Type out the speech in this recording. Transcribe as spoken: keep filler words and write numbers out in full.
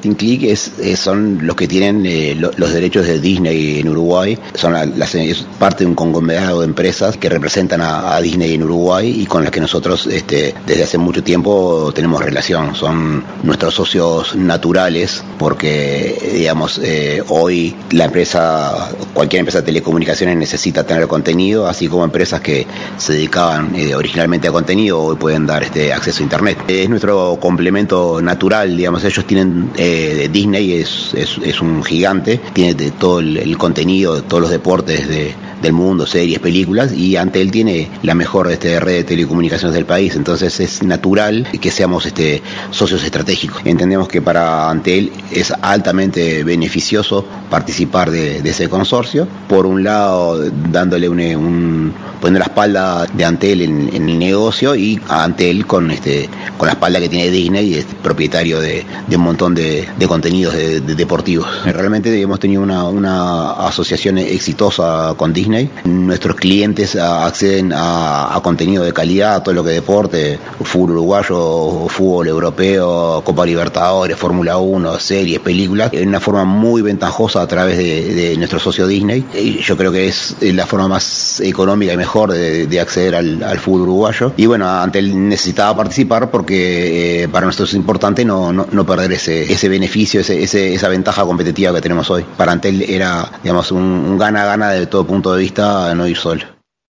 Click es, es, son los que tienen eh, lo, los derechos de Disney en Uruguay. Son la, la, es parte de un conglomerado de empresas que representan a, a Disney en Uruguay y con las que nosotros este, desde hace mucho tiempo tenemos relación. Son nuestros socios naturales porque, digamos, eh, hoy la empresa, cualquier empresa de telecomunicaciones necesita tener contenido, así como empresas que se dedicaban eh, originalmente a contenido hoy pueden dar este acceso a internet. Es nuestro complemento natural, digamos. Ellos tienen eh, Disney es, es, es un gigante, tiene de todo el, el contenido, todos los deportes de, del mundo, series, películas, y Antel tiene la mejor este, red de telecomunicaciones del país, entonces es natural que seamos este, socios estratégicos. Entendemos que para Antel es altamente beneficioso participar de, de ese consorcio, por un lado dándole un, un poniendo la espalda de Antel en, en el negocio, y a Antel con este con la espalda que tiene Disney, es propietario de, de un montón de, de contenidos de, de deportivos. Realmente hemos tenido una, una asociación exitosa con Disney. Nuestros clientes acceden a, a contenido de calidad, a todo lo que es deporte, fútbol uruguayo, fútbol europeo, Copa Libertadores, Fórmula uno, series, películas, en una forma muy ventajosa a través de, de nuestro socio Disney. Y yo creo que es la forma más económica y mejor de, de acceder al, al fútbol uruguayo. Y bueno, Antel necesitaba participar porque eh, para nosotros es importante no, no, no perder ese, ese beneficio, ese, ese, esa ventaja competitiva que tenemos hoy. Para Antel era, digamos, un, un gana-gana de todo punto de vista no ir solo.